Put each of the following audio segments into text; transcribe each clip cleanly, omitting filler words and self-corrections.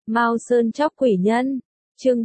Mao Sơn chóc quỷ nhân. Chương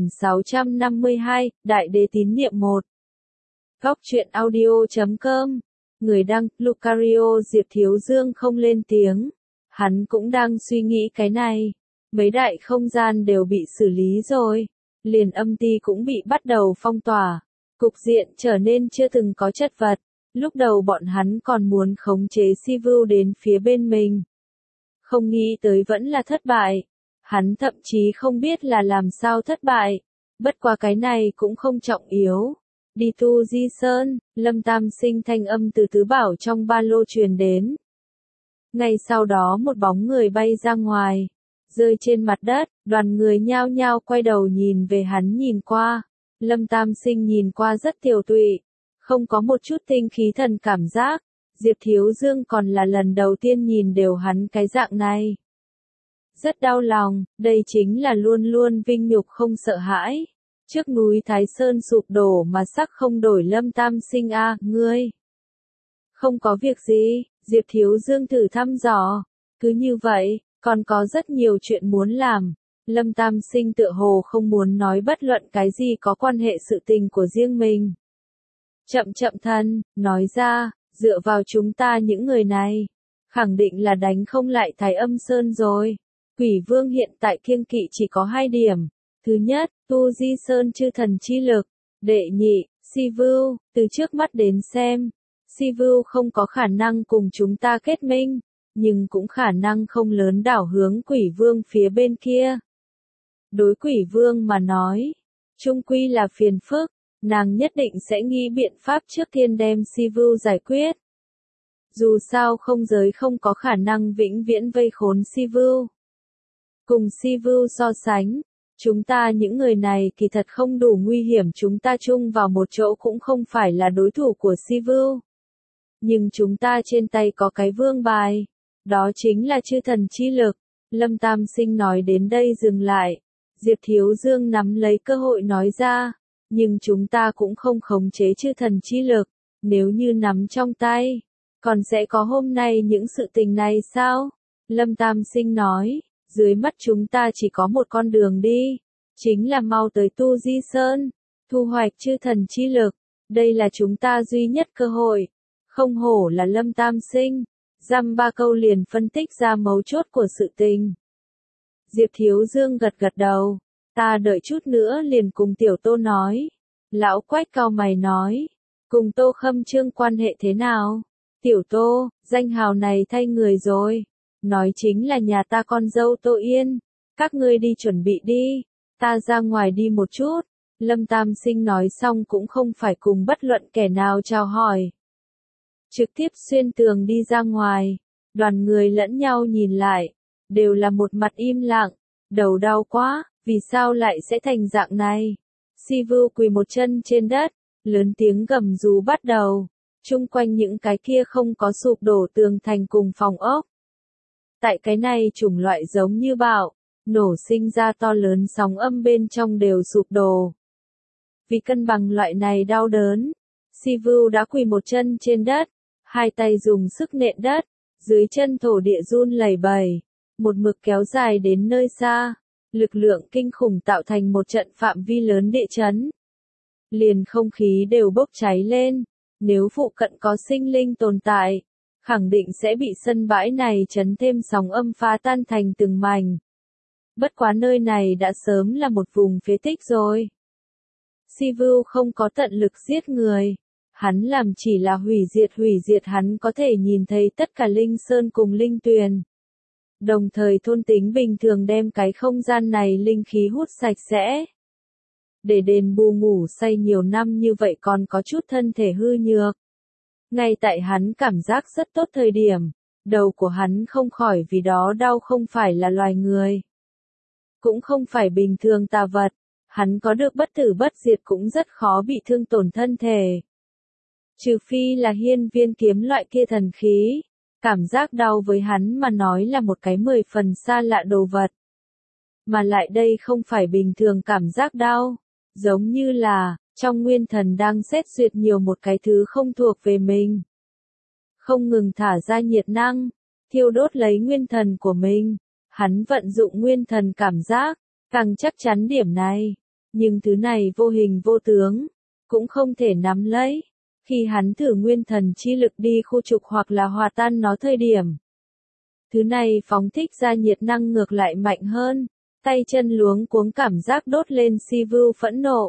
3652, Đại đế tín niệm 1. Góc truyện audio.com. Người đăng, Lucario. Diệp Thiếu Dương không lên tiếng. Hắn cũng đang suy nghĩ cái này. Mấy đại không gian đều bị xử lý rồi. Liền âm ti cũng bị bắt đầu phong tỏa. Cục diện trở nên chưa từng có chất vật. Lúc đầu bọn hắn còn muốn khống chế Sivu đến phía bên mình. Không nghĩ tới vẫn là thất bại. Hắn thậm chí không biết là làm sao thất bại. Bất qua cái này cũng không trọng yếu. Đi Tu Di Sơn, Lâm Tam Sinh thanh âm từ tứ bảo trong ba lô truyền đến. Ngay sau đó một bóng người bay ra ngoài. Rơi trên mặt đất, đoàn người nhao nhao quay đầu nhìn về hắn nhìn qua. Lâm Tam Sinh nhìn qua rất tiều tụy. Không có một chút tinh khí thần cảm giác. Diệp Thiếu Dương còn là lần đầu tiên nhìn đều hắn cái dạng này. Rất đau lòng, đây chính là luôn luôn vinh nhục không sợ hãi. Trước núi Thái Sơn sụp đổ mà sắc không đổi. Lâm Tam Sinh a, ngươi. Không có việc gì, Diệp Thiếu Dương thử thăm dò. Cứ như vậy, còn có rất nhiều chuyện muốn làm. Lâm Tam Sinh tựa hồ không muốn nói bất luận cái gì có quan hệ sự tình của riêng mình. Chậm thân, nói ra, dựa vào chúng ta những người này, khẳng định là đánh không lại Thái Âm Sơn rồi. Quỷ Vương hiện tại kiêng kỵ chỉ có 2 điểm. Thứ nhất, Tu Di Sơn chư thần chi lực. Đệ nhị, Sivu, từ trước mắt đến xem, Sivu không có khả năng cùng chúng ta kết minh, nhưng cũng khả năng không lớn đảo hướng Quỷ Vương phía bên kia. Đối Quỷ Vương mà nói, chung quy là phiền phức, nàng nhất định sẽ nghĩ biện pháp trước tiên đem Sivu giải quyết. Dù sao không giới không có khả năng vĩnh viễn vây khốn Sivu. Cùng Sivu so sánh, chúng ta những người này kỳ thật không đủ nguy hiểm, chúng ta chung vào một chỗ cũng không phải là đối thủ của Sivu. Nhưng chúng ta trên tay có cái vương bài, đó chính là chư thần chi lực. Lâm Tam Sinh nói đến đây dừng lại. Diệp Thiếu Dương nắm lấy cơ hội nói ra, nhưng chúng ta cũng không khống chế chư thần chi lực, nếu như nắm trong tay, còn sẽ có hôm nay những sự tình này sao? Lâm Tam Sinh nói. Dưới mắt chúng ta chỉ có một con đường đi, chính là mau tới Tu Di Sơn, thu hoạch chư thần chi lực, đây là chúng ta duy nhất cơ hội. Không hổ là Lâm Tam Sinh, dăm ba câu liền phân tích ra mấu chốt của sự tình. Diệp Thiếu Dương gật đầu, ta đợi chút nữa liền cùng Tiểu Tô nói. Lão Quách cau mày nói, cùng Tô Khâm Trương quan hệ thế nào? Tiểu Tô, danh hào này thay người rồi. Nói chính là nhà ta con dâu Tô Yên. Các ngươi đi chuẩn bị đi. Ta ra ngoài đi một chút. Lâm Tam Sinh nói xong cũng không phải cùng bất luận kẻ nào chào hỏi. Trực tiếp xuyên tường đi ra ngoài. Đoàn người lẫn nhau nhìn lại. Đều là một mặt im lặng. Đầu đau quá, vì sao lại sẽ thành dạng này? Sivu quỳ một chân trên đất. Lớn tiếng gầm rú bắt đầu. Chung quanh những cái kia không có sụp đổ tường thành cùng phòng ốc. Tại cái này chủng loại giống như bạo, nổ sinh ra to lớn sóng âm bên trong đều sụp đổ. Vì cân bằng loại này đau đớn, Sivu đã quỳ một chân trên đất, 2 tay dùng sức nện đất, dưới chân thổ địa run lẩy bẩy, một mực kéo dài đến nơi xa, lực lượng kinh khủng tạo thành một trận phạm vi lớn địa chấn. Liền không khí đều bốc cháy lên, nếu phụ cận có sinh linh tồn tại, khẳng định sẽ bị sân bãi này chấn thêm sóng âm phá tan thành từng mảnh. Bất quá nơi này đã sớm là một vùng phế tích rồi. Sivu không có tận lực giết người. Hắn làm chỉ là hủy diệt hắn có thể nhìn thấy tất cả linh sơn cùng linh tuyền. Đồng thời thôn tính bình thường đem cái không gian này linh khí hút sạch sẽ. Để đền bù ngủ say nhiều năm như vậy còn có chút thân thể hư nhược. Ngay tại hắn cảm giác rất tốt thời điểm, đầu của hắn không khỏi vì đó đau, không phải là loài người. Cũng không phải bình thường tà vật, hắn có được bất tử bất diệt cũng rất khó bị thương tổn thân thể. Trừ phi là hiên viên kiếm loại kia thần khí, cảm giác đau với hắn mà nói là một cái 10 phần xa lạ đồ vật. Mà lại đây không phải bình thường cảm giác đau, giống như là trong nguyên thần đang xét duyệt nhiều một cái thứ không thuộc về mình. Không ngừng thả ra nhiệt năng, thiêu đốt lấy nguyên thần của mình. Hắn vận dụng nguyên thần cảm giác, càng chắc chắn điểm này. Nhưng thứ này vô hình vô tướng, cũng không thể nắm lấy. Khi hắn thử nguyên thần chi lực đi khu trục hoặc là hòa tan nó thời điểm. Thứ này phóng thích ra nhiệt năng ngược lại mạnh hơn. Tay chân luống cuống cảm giác đốt lên Sivu phẫn nộ.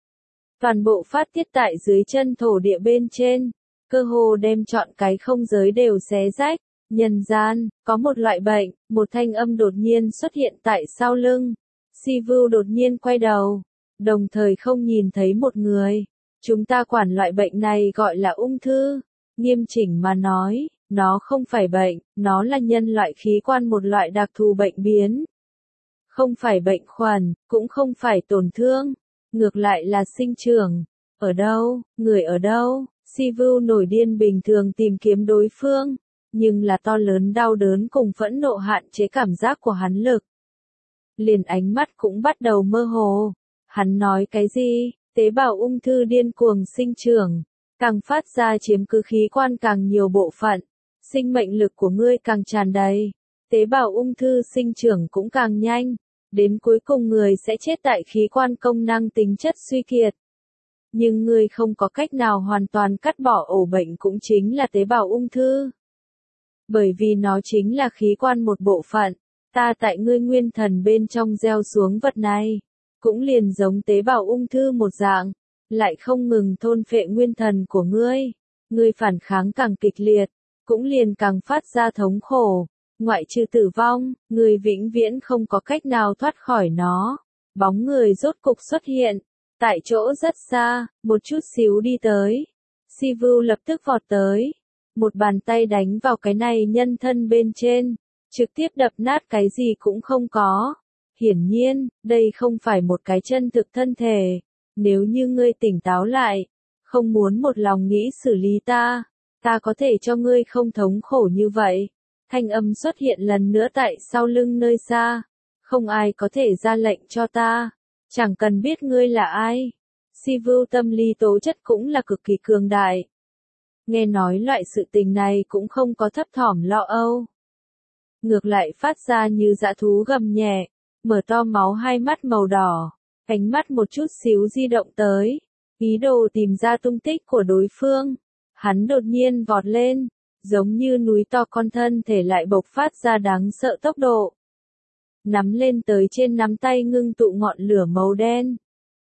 Toàn bộ phát tiết tại dưới chân thổ địa bên trên. Cơ hồ đem trọn cái không giới đều xé rách. Nhân gian, có một loại bệnh, một thanh âm đột nhiên xuất hiện tại sau lưng. Sivu đột nhiên quay đầu, đồng thời không nhìn thấy một người. Chúng ta quản loại bệnh này gọi là ung thư. Nghiêm chỉnh mà nói, nó không phải bệnh, nó là nhân loại khí quan một loại đặc thù bệnh biến. Không phải bệnh khuẩn, cũng không phải tổn thương, ngược lại là sinh trưởng. Ở đâu, người ở đâu? Sivu nổi điên bình thường tìm kiếm đối phương. Nhưng là to lớn đau đớn cùng phẫn nộ hạn chế cảm giác của hắn lực. Liền ánh mắt cũng bắt đầu mơ hồ. Hắn nói cái gì? Tế bào ung thư điên cuồng sinh trưởng, càng phát ra chiếm cứ khí quan càng nhiều bộ phận. Sinh mệnh lực của ngươi càng tràn đầy. Tế bào ung thư sinh trưởng cũng càng nhanh. Đến cuối cùng người sẽ chết tại khí quan công năng tính chất suy kiệt. Nhưng ngươi không có cách nào hoàn toàn cắt bỏ ổ bệnh cũng chính là tế bào ung thư. Bởi vì nó chính là khí quan một bộ phận, ta tại ngươi nguyên thần bên trong gieo xuống vật này, cũng liền giống tế bào ung thư một dạng, lại không ngừng thôn phệ nguyên thần của ngươi. Ngươi phản kháng càng kịch liệt, cũng liền càng phát ra thống khổ, ngoại trừ tử vong, ngươi vĩnh viễn không có cách nào thoát khỏi nó. Bóng người rốt cục xuất hiện, tại chỗ rất xa, một chút xíu đi tới. Sivu lập tức vọt tới. Một bàn tay đánh vào cái này nhân thân bên trên, trực tiếp đập nát cái gì cũng không có. Hiển nhiên, đây không phải một cái chân thực thân thể. Nếu như ngươi tỉnh táo lại, không muốn một lòng nghĩ xử lý ta có thể cho ngươi không thống khổ như vậy. Thanh âm xuất hiện lần nữa tại sau lưng nơi xa. Không ai có thể ra lệnh cho ta. Chẳng cần biết ngươi là ai. Sivu tâm lý tố chất cũng là cực kỳ cường đại. Nghe nói loại sự tình này cũng không có thấp thỏm lo âu. Ngược lại phát ra như dã thú gầm nhẹ, mở to máu hai mắt màu đỏ, ánh mắt một chút xíu di động tới, ý đồ tìm ra tung tích của đối phương. Hắn đột nhiên vọt lên, giống như núi to con thân thể lại bộc phát ra đáng sợ tốc độ. Nắm lên tới trên nắm tay ngưng tụ ngọn lửa màu đen.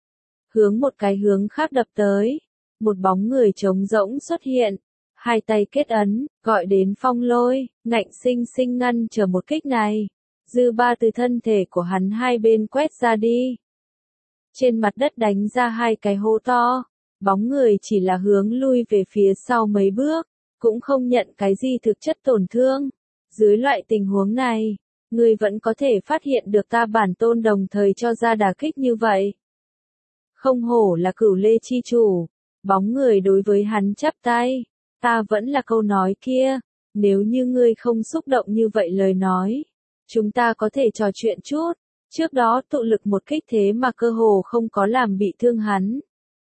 Hướng một cái hướng khác đập tới. Một bóng người trống rỗng xuất hiện, hai tay kết ấn, gọi đến phong lôi, ngạnh sinh sinh ngăn trở một kích này. Dư ba từ thân thể của hắn hai bên quét ra đi. Trên mặt đất đánh ra hai cái hố to, bóng người chỉ là hướng lui về phía sau mấy bước, cũng không nhận cái gì thực chất tổn thương. Dưới loại tình huống này, người vẫn có thể phát hiện được ta bản tôn đồng thời cho ra đả kích như vậy. Không hổ là Cửu Lê chi chủ. Bóng người đối với hắn chắp tay, ta vẫn là câu nói kia, nếu như ngươi không xúc động như vậy lời nói, chúng ta có thể trò chuyện chút. Trước đó tụ lực một kích thế mà cơ hồ không có làm bị thương hắn.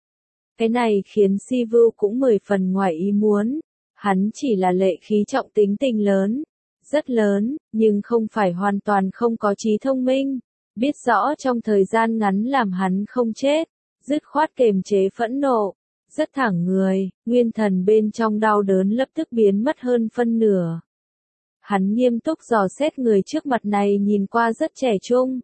Cái này khiến Sivu cũng 10 phần ngoài ý muốn, hắn chỉ là lệ khí trọng tính tình lớn, rất lớn, nhưng không phải hoàn toàn không có trí thông minh, biết rõ trong thời gian ngắn làm hắn không chết, dứt khoát kềm chế phẫn nộ. Rất thẳng người, nguyên thần bên trong đau đớn lập tức biến mất hơn phân nửa. Hắn nghiêm túc dò xét người trước mặt này nhìn qua rất trẻ trung.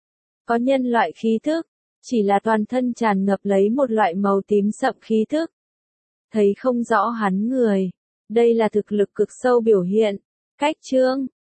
Có nhân loại khí thức, chỉ là toàn thân tràn ngập lấy một loại màu tím sậm khí thức. Thấy không rõ hắn người, đây là thực lực cực sâu biểu hiện. Cách chương,